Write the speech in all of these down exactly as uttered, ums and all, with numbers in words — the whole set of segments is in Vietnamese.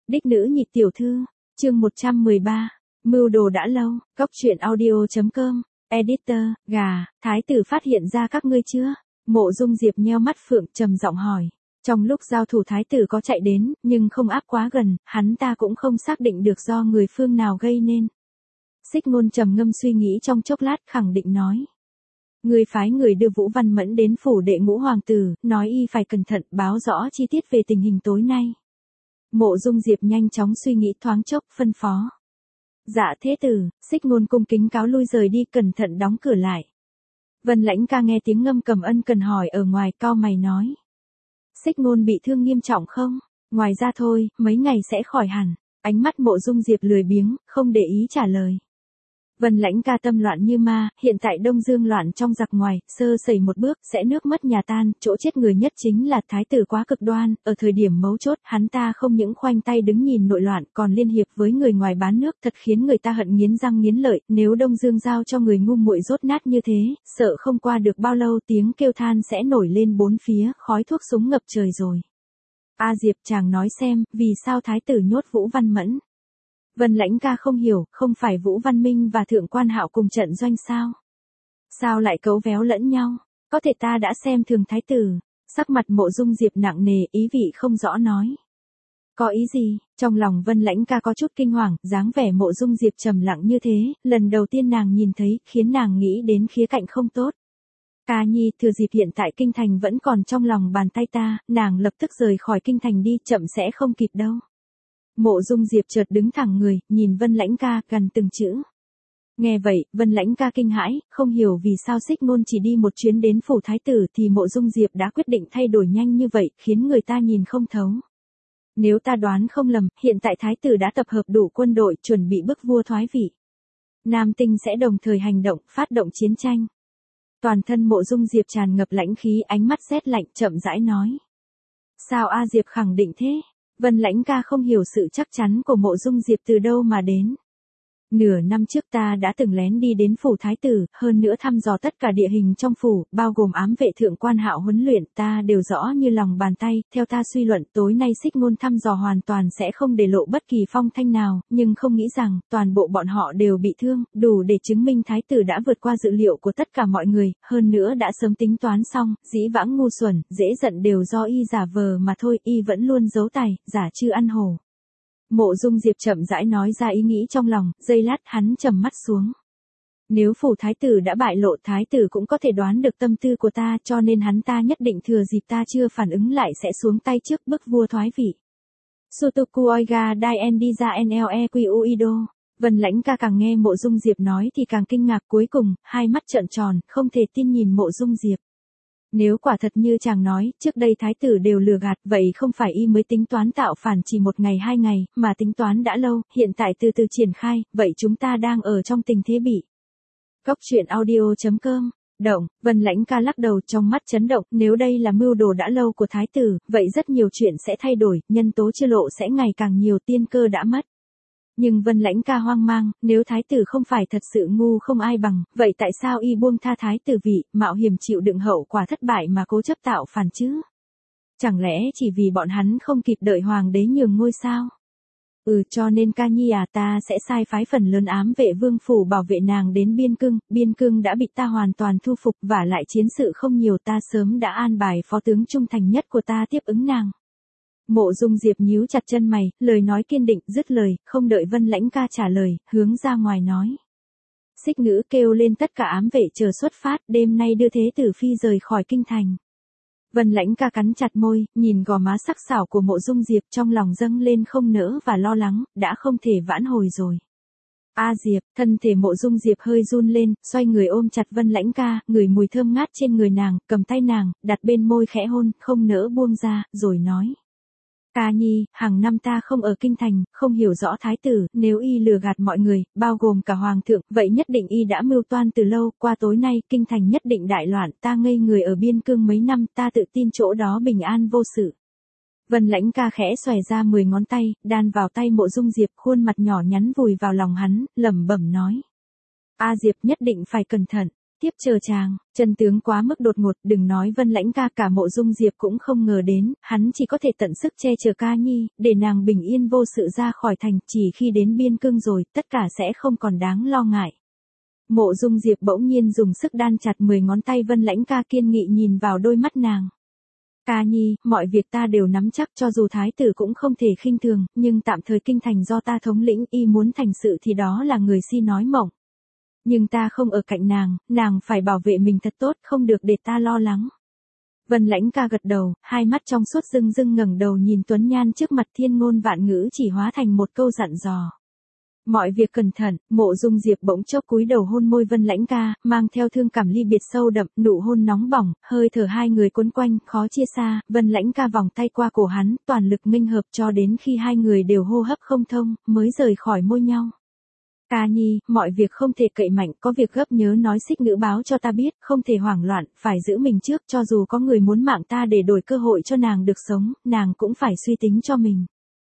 Đích nữ nhị tiểu thư, chương một trăm mười ba, mưu đồ đã lâu, cóc truyện audio chấm com, editor, gà, thái tử phát hiện ra các ngươi chưa? Mộ Dung Diệp nheo mắt phượng trầm giọng hỏi. Trong lúc giao thủ thái tử có chạy đến, nhưng không áp quá gần, hắn ta cũng không xác định được do người phương nào gây nên. Xích Ngôn trầm ngâm suy nghĩ trong chốc lát khẳng định nói. Người phái người đưa Vũ Văn Mẫn đến phủ đệ ngũ hoàng tử, nói y phải cẩn thận báo rõ chi tiết về tình hình tối nay. Mộ Dung Diệp nhanh chóng suy nghĩ thoáng chốc, phân phó. Dạ thế tử, Xích Ngôn cung kính cáo lui rời đi, cẩn thận đóng cửa lại. Vân Lãnh Ca nghe tiếng ngâm cầm ân cần hỏi ở ngoài, cau mày nói. Xích Ngôn bị thương nghiêm trọng không? Ngoài ra thôi, mấy ngày sẽ khỏi hẳn. Ánh mắt Mộ Dung Diệp lười biếng, không để ý trả lời. Vân Lãnh Ca tâm loạn như ma, hiện tại Đông Dương loạn trong giặc ngoài, sơ sẩy một bước, sẽ nước mất nhà tan, chỗ chết người nhất chính là thái tử quá cực đoan, ở thời điểm mấu chốt, hắn ta không những khoanh tay đứng nhìn nội loạn, còn liên hiệp với người ngoài bán nước, thật khiến người ta hận nghiến răng nghiến lợi, nếu Đông Dương giao cho người ngu muội rốt nát như thế, sợ không qua được bao lâu tiếng kêu than sẽ nổi lên bốn phía, khói thuốc súng ngập trời rồi. A Diệp, chàng nói xem, vì sao thái tử nhốt Vũ Văn Mẫn? Vân Lãnh Ca không hiểu, không phải Vũ Văn Minh và Thượng Quan Hạo cùng trận doanh sao? Sao lại cấu véo lẫn nhau? Có thể ta đã xem thường thái tử. Sắc mặt Mộ Dung Diệp nặng nề, ý vị không rõ nói. Có ý gì? Trong lòng Vân Lãnh Ca có chút kinh hoàng, dáng vẻ Mộ Dung Diệp trầm lặng như thế, lần đầu tiên nàng nhìn thấy, khiến nàng nghĩ đến khía cạnh không tốt. Ca nhi, thừa dịp hiện tại kinh thành vẫn còn trong lòng bàn tay ta, nàng lập tức rời khỏi kinh thành đi, chậm sẽ không kịp đâu. Mộ Dung Diệp chợt đứng thẳng người, nhìn Vân Lãnh Ca, gần từng chữ. Nghe vậy, Vân Lãnh Ca kinh hãi, không hiểu vì sao Xích Ngôn chỉ đi một chuyến đến phủ thái tử thì Mộ Dung Diệp đã quyết định thay đổi nhanh như vậy, khiến người ta nhìn không thấu. Nếu ta đoán không lầm, hiện tại thái tử đã tập hợp đủ quân đội, chuẩn bị bức vua thoái vị. Nam Tinh sẽ đồng thời hành động, phát động chiến tranh. Toàn thân Mộ Dung Diệp tràn ngập lãnh khí, ánh mắt rét lạnh, chậm rãi nói. Sao A Diệp khẳng định thế? Vân Lãnh Ca không hiểu sự chắc chắn của Mộ Dung Diệp từ đâu mà đến. Nửa năm trước ta đã từng lén đi đến phủ thái tử, hơn nữa thăm dò tất cả địa hình trong phủ, bao gồm ám vệ Thượng Quan Hạo huấn luyện, ta đều rõ như lòng bàn tay, theo ta suy luận, tối nay Xích Ngôn thăm dò hoàn toàn sẽ không để lộ bất kỳ phong thanh nào, nhưng không nghĩ rằng, toàn bộ bọn họ đều bị thương, đủ để chứng minh thái tử đã vượt qua dự liệu của tất cả mọi người, hơn nữa đã sớm tính toán xong, dĩ vãng ngu xuẩn, dễ giận đều do y giả vờ mà thôi, y vẫn luôn giấu tài, giả chư ăn hổ. Mộ Dung Diệp chậm rãi nói ra ý nghĩ trong lòng, giây lát hắn trầm mắt xuống. Nếu phủ thái tử đã bại lộ, thái tử cũng có thể đoán được tâm tư của ta, cho nên hắn ta nhất định thừa dịp ta chưa phản ứng lại sẽ xuống tay trước bức vua thoái vị. Sutoku Oiga Dai Endiza Nleq Uido. Vân Lãnh Ca càng nghe Mộ Dung Diệp nói thì càng kinh ngạc, cuối cùng, hai mắt trợn tròn, không thể tin nhìn Mộ Dung Diệp. Nếu quả thật như chàng nói, trước đây thái tử đều lừa gạt, vậy không phải y mới tính toán tạo phản chỉ một ngày hai ngày, mà tính toán đã lâu, hiện tại từ từ triển khai, vậy chúng ta đang ở trong tình thế bị. Cóc truyện audio chấm com, động, Vân Lãnh Ca lắc đầu trong mắt chấn động, nếu đây là mưu đồ đã lâu của thái tử, vậy rất nhiều chuyện sẽ thay đổi, nhân tố chưa lộ sẽ ngày càng nhiều, tiên cơ đã mất. Nhưng Vân Lãnh Ca hoang mang, nếu thái tử không phải thật sự ngu không ai bằng, vậy tại sao y buông tha thái tử vị, mạo hiểm chịu đựng hậu quả thất bại mà cố chấp tạo phản chứ? Chẳng lẽ chỉ vì bọn hắn không kịp đợi hoàng đế nhường ngôi sao? Ừ, cho nên Ca nhi à, ta sẽ sai phái phần lớn ám vệ vương phủ bảo vệ nàng đến biên cương, biên cương đã bị ta hoàn toàn thu phục, và lại chiến sự không nhiều, ta sớm đã an bài phó tướng trung thành nhất của ta tiếp ứng nàng. Mộ Dung Diệp nhíu chặt chân mày, lời nói kiên định, dứt lời, không đợi Vân Lãnh Ca trả lời, hướng ra ngoài nói. Xích Ngữ kêu lên tất cả ám vệ chờ xuất phát, đêm nay đưa thế tử phi rời khỏi kinh thành. Vân Lãnh Ca cắn chặt môi, nhìn gò má sắc sảo của Mộ Dung Diệp, trong lòng dâng lên không nỡ và lo lắng, đã không thể vãn hồi rồi. A Diệp, thân thể Mộ Dung Diệp hơi run lên, xoay người ôm chặt Vân Lãnh Ca, ngửi mùi thơm ngát trên người nàng, cầm tay nàng, đặt bên môi khẽ hôn, không nỡ buông ra, rồi nói. Ca nhi, hàng năm ta không ở kinh thành, không hiểu rõ thái tử, nếu y lừa gạt mọi người, bao gồm cả hoàng thượng, vậy nhất định y đã mưu toan từ lâu, qua tối nay, kinh thành nhất định đại loạn, ta ngây người ở biên cương mấy năm, ta tự tin chỗ đó bình an vô sự. Vân Lãnh Ca khẽ xòe ra mười ngón tay, đan vào tay Mộ Dung Diệp, khuôn mặt nhỏ nhắn vùi vào lòng hắn, lẩm bẩm nói. A Diệp nhất định phải cẩn thận. tiếp chờ chàng, chân tướng quá mức đột ngột, đừng nói Vân Lãnh ca, cả Mộ Dung Diệp cũng không ngờ đến, hắn chỉ có thể tận sức che chở ca nhi, để nàng bình yên vô sự ra khỏi thành, chỉ khi đến biên cương rồi, tất cả sẽ không còn đáng lo ngại. Mộ Dung Diệp bỗng nhiên dùng sức đan chặt mười ngón tay Vân Lãnh ca, kiên nghị nhìn vào đôi mắt nàng. Ca nhi, mọi việc ta đều nắm chắc, cho dù thái tử cũng không thể khinh thường, nhưng tạm thời kinh thành do ta thống lĩnh, y muốn thành sự thì đó là người si nói mộng. Nhưng ta không ở cạnh nàng, nàng phải bảo vệ mình thật tốt, không được để ta lo lắng. Vân Lãnh ca gật đầu, hai mắt trong suốt rưng rưng ngẩng đầu nhìn Tuấn Nhan trước mặt, thiên ngôn vạn ngữ chỉ hóa thành một câu dặn dò. Mọi việc cẩn thận. Mộ Dung Diệp bỗng chốc cúi đầu hôn môi Vân Lãnh ca, mang theo thương cảm ly biệt sâu đậm, nụ hôn nóng bỏng, hơi thở hai người quấn quanh, khó chia xa. Vân Lãnh ca vòng tay qua cổ hắn, toàn lực nghênh hợp cho đến khi hai người đều hô hấp không thông, mới rời khỏi môi nhau. Ca nhi, mọi việc không thể cậy mạnh, có việc gấp nhớ nói Xích Ngữ báo cho ta biết, không thể hoảng loạn, phải giữ mình trước, cho dù có người muốn mạng ta để đổi cơ hội cho nàng được sống, nàng cũng phải suy tính cho mình.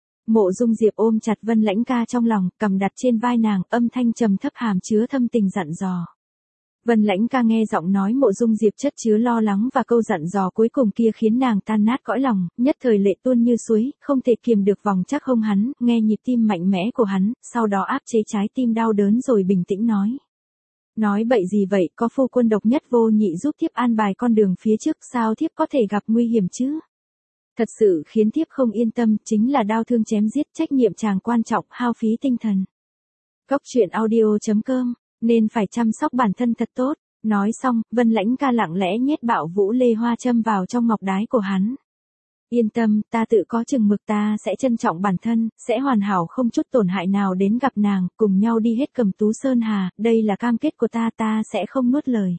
Mộ Dung Diệp ôm chặt Vân Lãnh ca trong lòng, cầm đặt trên vai nàng, âm thanh trầm thấp hàm chứa thâm tình dặn dò. Vân Lãnh ca nghe giọng nói Mộ Dung Diệp chất chứa lo lắng và câu dặn dò cuối cùng kia khiến nàng tan nát cõi lòng, nhất thời lệ tuôn như suối, không thể kiềm được vòng chắc hông hắn, nghe nhịp tim mạnh mẽ của hắn, sau đó áp chế trái tim đau đớn rồi bình tĩnh nói. Nói bậy gì vậy, có phu quân độc nhất vô nhị giúp thiếp an bài con đường phía trước, sao thiếp có thể gặp nguy hiểm chứ? Thật sự khiến thiếp không yên tâm, chính là đau thương chém giết, trách nhiệm chàng quan trọng, hao phí tinh thần. Góc truyện audio chấm com, nên phải chăm sóc bản thân thật tốt. Nói xong, Vân Lãnh ca lặng lẽ nhét bạo vũ lê hoa châm vào trong ngọc đái của hắn. Yên tâm, ta tự có chừng mực, ta sẽ trân trọng bản thân, sẽ hoàn hảo không chút tổn hại nào đến gặp nàng, cùng nhau đi hết Cầm Tú Sơn Hà, đây là cam kết của ta, ta sẽ không nuốt lời.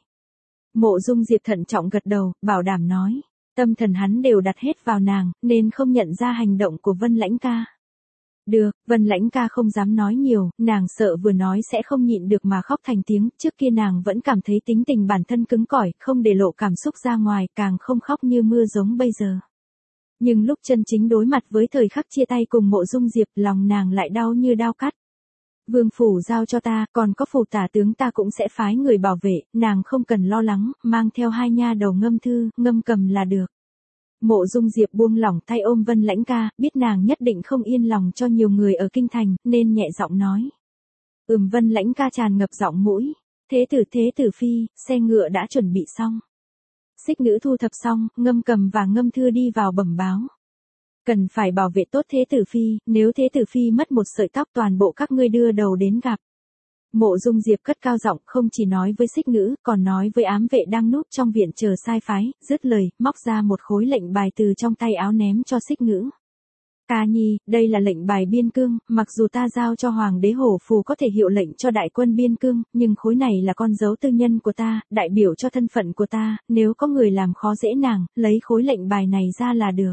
Mộ Dung Diệp thận trọng gật đầu, bảo đảm nói. Tâm thần hắn đều đặt hết vào nàng, nên không nhận ra hành động của Vân Lãnh ca. Được, Vân Lãnh ca không dám nói nhiều, nàng sợ vừa nói sẽ không nhịn được mà khóc thành tiếng, trước kia nàng vẫn cảm thấy tính tình bản thân cứng cỏi, không để lộ cảm xúc ra ngoài, càng không khóc như mưa giống bây giờ. Nhưng lúc chân chính đối mặt với thời khắc chia tay cùng Mộ Dung Diệp, lòng nàng lại đau như đao cắt. Vương phủ giao cho ta, còn có phủ tả tướng ta cũng sẽ phái người bảo vệ, nàng không cần lo lắng, mang theo hai nha đầu Ngâm Thư, Ngâm Cầm là được. Mộ Dung Diệp buông lỏng tay ôm Vân Lãnh ca, biết nàng nhất định không yên lòng cho nhiều người ở kinh thành, nên nhẹ giọng nói. Ừm. Vân Lãnh ca tràn ngập giọng mũi. Thế tử thế tử phi, xe ngựa đã chuẩn bị xong. Xích Ngữ thu thập xong, Ngâm Cầm và Ngâm Thư đi vào bẩm báo. Cần phải bảo vệ tốt thế tử phi, nếu thế tử phi mất một sợi tóc toàn bộ các ngươi đưa đầu đến gặp. Mộ Dung Diệp cất cao giọng, không chỉ nói với Xích Ngữ, còn nói với ám vệ đang núp trong viện chờ sai phái, dứt lời, móc ra một khối lệnh bài từ trong tay áo ném cho Xích Ngữ. Ca nhi, đây là lệnh bài biên cương, mặc dù ta giao cho Hoàng đế Hổ Phù có thể hiệu lệnh cho đại quân biên cương, nhưng khối này là con dấu tư nhân của ta, đại biểu cho thân phận của ta, nếu có người làm khó dễ nàng, lấy khối lệnh bài này ra là được.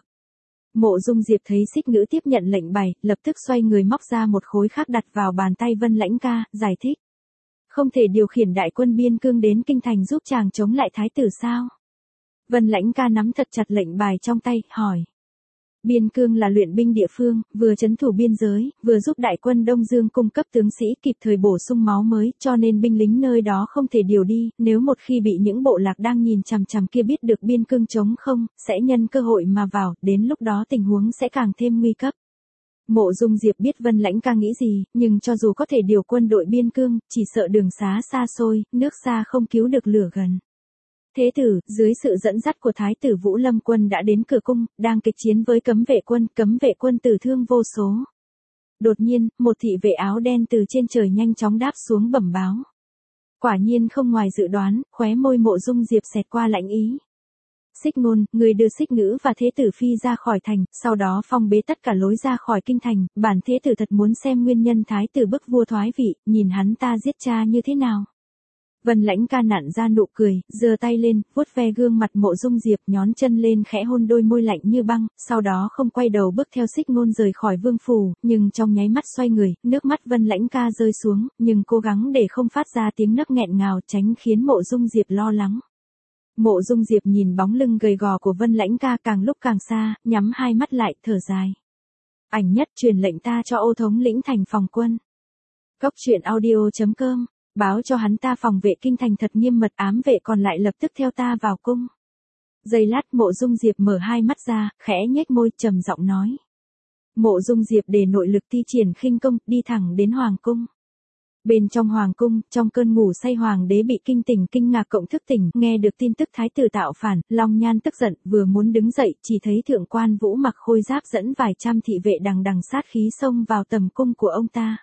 Mộ Dung Diệp thấy Xích Ngữ tiếp nhận lệnh bài, lập tức xoay người móc ra một khối khác đặt vào bàn tay Vân Lãnh ca, giải thích. Không thể điều khiển đại quân biên cương đến kinh thành giúp chàng chống lại thái tử sao? Vân Lãnh ca nắm thật chặt lệnh bài trong tay, hỏi. Biên cương là luyện binh địa phương, vừa trấn thủ biên giới, vừa giúp đại quân Đông Dương cung cấp tướng sĩ kịp thời bổ sung máu mới, cho nên binh lính nơi đó không thể điều đi, nếu một khi bị những bộ lạc đang nhìn chằm chằm kia biết được biên cương trống không, sẽ nhân cơ hội mà vào, đến lúc đó tình huống sẽ càng thêm nguy cấp. Mộ Dung Diệp biết Vân Lãnh ca nghĩ gì, nhưng cho dù có thể điều quân đội biên cương, chỉ sợ đường xá xa xôi, nước xa không cứu được lửa gần. Thế tử, dưới sự dẫn dắt của Thái tử Vũ Lâm quân đã đến cửa cung, đang kịch chiến với cấm vệ quân, cấm vệ quân tử thương vô số. Đột nhiên, một thị vệ áo đen từ trên trời nhanh chóng đáp xuống bẩm báo. Quả nhiên không ngoài dự đoán, khóe môi Mộ Dung Diệp xẹt qua lạnh ý. Xích Ngôn, người đưa Xích Ngữ và Thế tử phi ra khỏi thành, sau đó phong bế tất cả lối ra khỏi kinh thành, bản Thế tử thật muốn xem nguyên nhân Thái tử bức vua thoái vị, nhìn hắn ta giết cha như thế nào. Vân Lãnh ca nặn ra nụ cười, giơ tay lên, vuốt ve gương mặt Mộ Dung Diệp, nhón chân lên khẽ hôn đôi môi lạnh như băng, sau đó không quay đầu bước theo Xích Ngôn rời khỏi vương phủ, nhưng trong nháy mắt xoay người, nước mắt Vân Lãnh ca rơi xuống, nhưng cố gắng để không phát ra tiếng nấc nghẹn ngào, tránh khiến Mộ Dung Diệp lo lắng. Mộ Dung Diệp nhìn bóng lưng gầy gò của Vân Lãnh ca càng lúc càng xa, nhắm hai mắt lại, thở dài. Ảnh nhất truyền lệnh ta cho Ô thống lĩnh thành phòng quân. Góc truyện audio chấm com báo cho hắn ta phòng vệ kinh thành thật nghiêm mật, ám vệ còn lại lập tức theo ta vào cung. Giây lát Mộ Dung Diệp mở hai mắt ra, khẽ nhếch môi trầm giọng nói. Mộ Dung Diệp để nội lực thi triển khinh công, đi thẳng đến hoàng cung. Bên trong hoàng cung, trong cơn ngủ say hoàng đế bị kinh tỉnh kinh ngạc cộng thức tỉnh, nghe được tin tức thái tử tạo phản, Long Nhan tức giận, vừa muốn đứng dậy, chỉ thấy thượng quan Vũ mặc khôi giáp dẫn vài trăm thị vệ đằng đằng sát khí xông vào tầm cung của ông ta.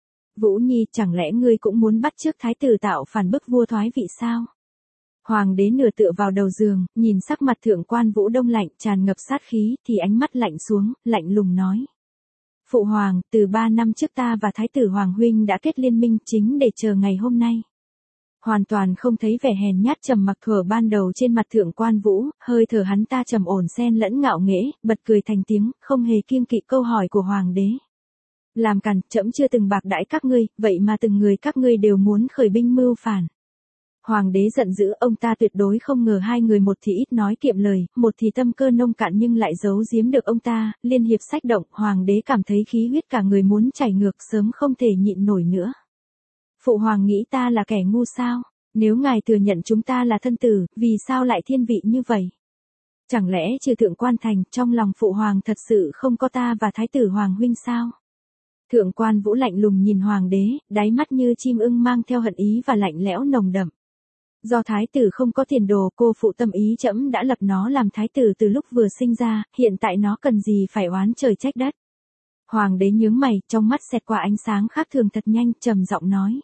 Vũ Nhi, chẳng lẽ ngươi cũng muốn bắt chước thái tử tạo phản bức vua thoái vị sao? Hoàng đế nửa tựa vào đầu giường, nhìn sắc mặt thượng quan Vũ đông lạnh tràn ngập sát khí, thì ánh mắt lạnh xuống, lạnh lùng nói. Phụ hoàng, từ ba năm trước ta và thái tử Hoàng huynh đã kết liên minh chính để chờ ngày hôm nay. Hoàn toàn không thấy vẻ hèn nhát trầm mặc thuở ban đầu trên mặt thượng quan Vũ, hơi thở hắn ta trầm ổn xen lẫn ngạo nghễ, bật cười thành tiếng, không hề kiêng kỵ câu hỏi của hoàng đế. Làm càn, trẫm chưa từng bạc đãi các ngươi, vậy mà từng người các ngươi đều muốn khởi binh mưu phản. Hoàng đế giận dữ, ông ta tuyệt đối không ngờ hai người một thì ít nói kiệm lời, một thì tâm cơ nông cạn nhưng lại giấu giếm được ông ta, liên hiệp sách động, hoàng đế cảm thấy khí huyết cả người muốn chảy ngược, sớm không thể nhịn nổi nữa. Phụ hoàng nghĩ ta là kẻ ngu sao? Nếu ngài thừa nhận chúng ta là thân tử, vì sao lại thiên vị như vậy? Chẳng lẽ trừ thượng quan thành, trong lòng phụ hoàng thật sự không có ta và thái tử Hoàng huynh sao? Thượng quan Vũ lạnh lùng nhìn hoàng đế, đáy mắt như chim ưng mang theo hận ý và lạnh lẽo nồng đậm. Do thái tử không có tiền đồ, cô phụ tâm ý trẫm đã lập nó làm thái tử từ lúc vừa sinh ra, hiện tại nó cần gì phải oán trời trách đất. Hoàng đế nhướng mày, trong mắt xẹt qua ánh sáng khác thường thật nhanh, trầm giọng nói.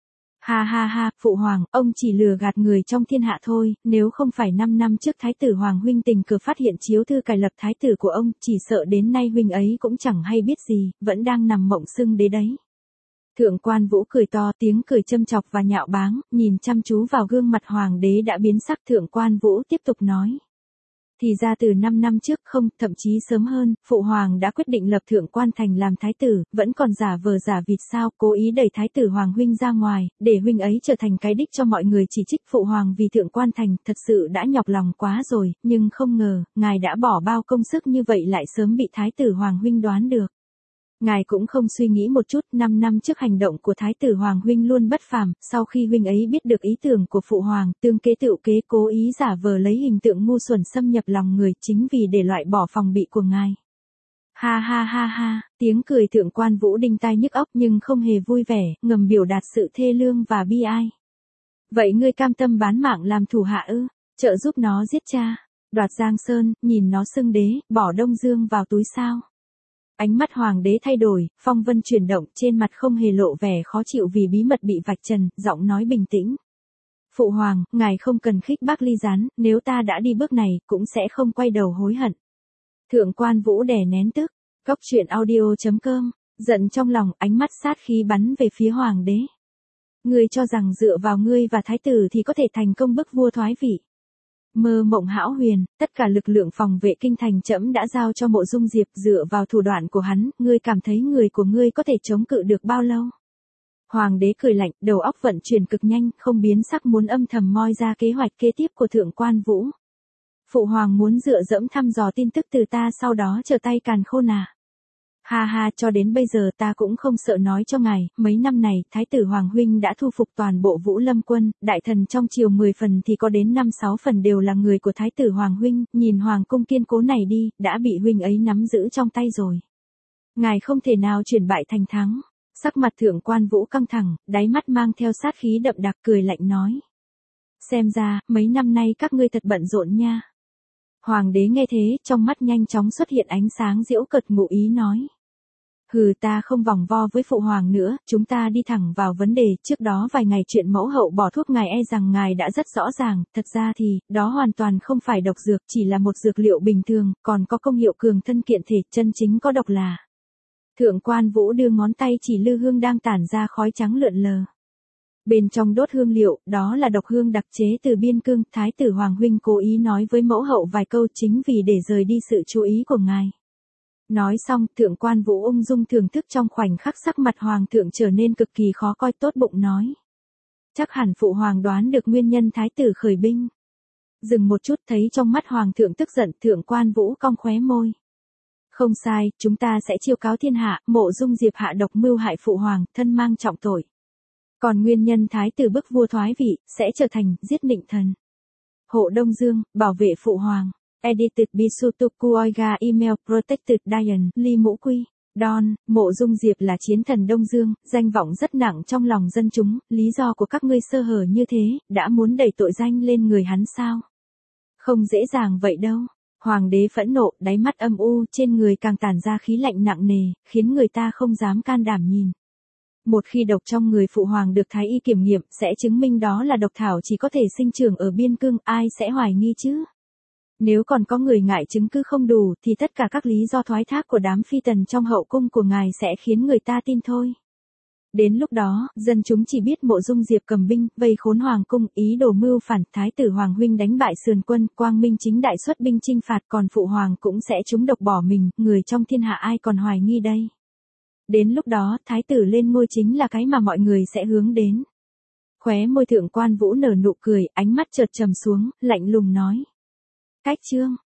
Ha ha ha, phụ hoàng, ông chỉ lừa gạt người trong thiên hạ thôi, nếu không phải năm năm trước thái tử Hoàng huynh tình cờ phát hiện chiếu thư cài lập thái tử của ông, chỉ sợ đến nay huynh ấy cũng chẳng hay biết gì, vẫn đang nằm mộng xưng đế đấy. Thượng quan Vũ cười to, tiếng cười châm chọc và nhạo báng, nhìn chăm chú vào gương mặt hoàng đế đã biến sắc. Thượng quan Vũ tiếp tục nói. Thì ra từ năm năm trước không, thậm chí sớm hơn, phụ hoàng đã quyết định lập thượng quan thành làm thái tử, vẫn còn giả vờ giả vịt sao, cố ý đẩy thái tử Hoàng huynh ra ngoài, để huynh ấy trở thành cái đích cho mọi người chỉ trích phụ hoàng vì thượng quan thành, thật sự đã nhọc lòng quá rồi, nhưng không ngờ, ngài đã bỏ bao công sức như vậy lại sớm bị thái tử Hoàng huynh đoán được. Ngài cũng không suy nghĩ một chút, năm năm trước hành động của thái tử Hoàng huynh luôn bất phàm, sau khi huynh ấy biết được ý tưởng của phụ hoàng, tương kế tựu kế cố ý giả vờ lấy hình tượng ngu xuẩn xâm nhập lòng người, chính vì để loại bỏ phòng bị của ngài. Ha ha ha ha, tiếng cười thượng quan Vũ đinh tai nhức óc nhưng không hề vui vẻ, ngầm biểu đạt sự thê lương và bi ai. Vậy ngươi cam tâm bán mạng làm thủ hạ ư, trợ giúp nó giết cha, đoạt Giang Sơn, nhìn nó xưng đế, bỏ Đông Dương vào túi sao? Ánh mắt hoàng đế thay đổi, phong vân chuyển động, trên mặt không hề lộ vẻ khó chịu vì bí mật bị vạch trần, giọng nói bình tĩnh. Phụ hoàng, ngài không cần khích bác ly gián, nếu ta đã đi bước này, cũng sẽ không quay đầu hối hận. Thượng quan Vũ đè nén tức, góc truyện audio chấm com, giận trong lòng, ánh mắt sát khí bắn về phía hoàng đế. Ngươi cho rằng dựa vào ngươi và thái tử thì có thể thành công bức vua thoái vị. Mơ mộng hão huyền, tất cả lực lượng phòng vệ kinh thành trẫm đã giao cho Mộ Dung Diệp, dựa vào thủ đoạn của hắn, ngươi cảm thấy người của ngươi có thể chống cự được bao lâu? Hoàng đế cười lạnh, đầu óc vận chuyển cực nhanh, không biến sắc muốn âm thầm moi ra kế hoạch kế tiếp của thượng quan Vũ. Phụ hoàng muốn dựa dẫm thăm dò tin tức từ ta sau đó trở tay càn khôn à? Ha ha, cho đến bây giờ ta cũng không sợ nói cho ngài, mấy năm này, thái tử Hoàng huynh đã thu phục toàn bộ Vũ Lâm quân, đại thần trong triều mười phần thì có đến năm sáu phần đều là người của thái tử Hoàng huynh, nhìn hoàng cung kiên cố này đi, đã bị huynh ấy nắm giữ trong tay rồi. Ngài không thể nào chuyển bại thành thắng. Sắc mặt thượng quan Vũ căng thẳng, đáy mắt mang theo sát khí đậm đặc, cười lạnh nói. Xem ra, mấy năm nay các ngươi thật bận rộn nha. Hoàng đế nghe thế, trong mắt nhanh chóng xuất hiện ánh sáng giễu cợt, ngụ ý nói. Hừ, ta không vòng vo với phụ hoàng nữa, chúng ta đi thẳng vào vấn đề. Trước đó vài ngày chuyện mẫu hậu bỏ thuốc ngài e rằng ngài đã rất rõ ràng, thật ra thì, đó hoàn toàn không phải độc dược, chỉ là một dược liệu bình thường, còn có công hiệu cường thân kiện thể, chân chính có độc là. Thượng quan Vũ đưa ngón tay chỉ lư hương đang tản ra khói trắng lượn lờ. Bên trong đốt hương liệu, đó là độc hương đặc chế từ biên cương, thái tử Hoàng huynh cố ý nói với mẫu hậu vài câu chính vì để rời đi sự chú ý của ngài. Nói xong, thượng quan Vũ ung dung thưởng thức, trong khoảnh khắc sắc mặt hoàng thượng trở nên cực kỳ khó coi, tốt bụng nói. Chắc hẳn phụ hoàng đoán được nguyên nhân thái tử khởi binh. Dừng một chút, thấy trong mắt hoàng thượng tức giận, thượng quan Vũ cong khóe môi. Không sai, chúng ta sẽ chiêu cáo thiên hạ, Mộ Dung Diệp hạ độc mưu hại phụ hoàng, thân mang trọng tội. Còn nguyên nhân thái tử bức vua thoái vị, sẽ trở thành, giết Định Thần. Hộ Đông Dương, bảo vệ phụ hoàng. Edited by Sutoku Oiga. Email Protected Diane. Ly Mũ Quy. Don, Mộ Dung Diệp là chiến thần Đông Dương, danh vọng rất nặng trong lòng dân chúng, lý do của các ngươi sơ hở như thế, đã muốn đẩy tội danh lên người hắn sao? Không dễ dàng vậy đâu. Hoàng đế phẫn nộ, đáy mắt âm u, trên người càng tản ra khí lạnh nặng nề, khiến người ta không dám can đảm nhìn. Một khi độc trong người phụ hoàng được thái y kiểm nghiệm, sẽ chứng minh đó là độc thảo chỉ có thể sinh trưởng ở biên cương, ai sẽ hoài nghi chứ? Nếu còn có người ngại chứng cứ không đủ, thì tất cả các lý do thoái thác của đám phi tần trong hậu cung của ngài sẽ khiến người ta tin thôi. Đến lúc đó, dân chúng chỉ biết Mộ Dung Diệp cầm binh, vây khốn hoàng cung, ý đồ mưu phản, thái tử hoàng huynh đánh bại sườn quân, quang minh chính đại xuất binh chinh phạt, còn phụ hoàng cũng sẽ trúng độc bỏ mình, người trong thiên hạ ai còn hoài nghi đây. Đến lúc đó, thái tử lên ngôi chính là cái mà mọi người sẽ hướng đến. Khóe môi thượng quan Vũ nở nụ cười, ánh mắt chợt trầm xuống, lạnh lùng nói. Cách chương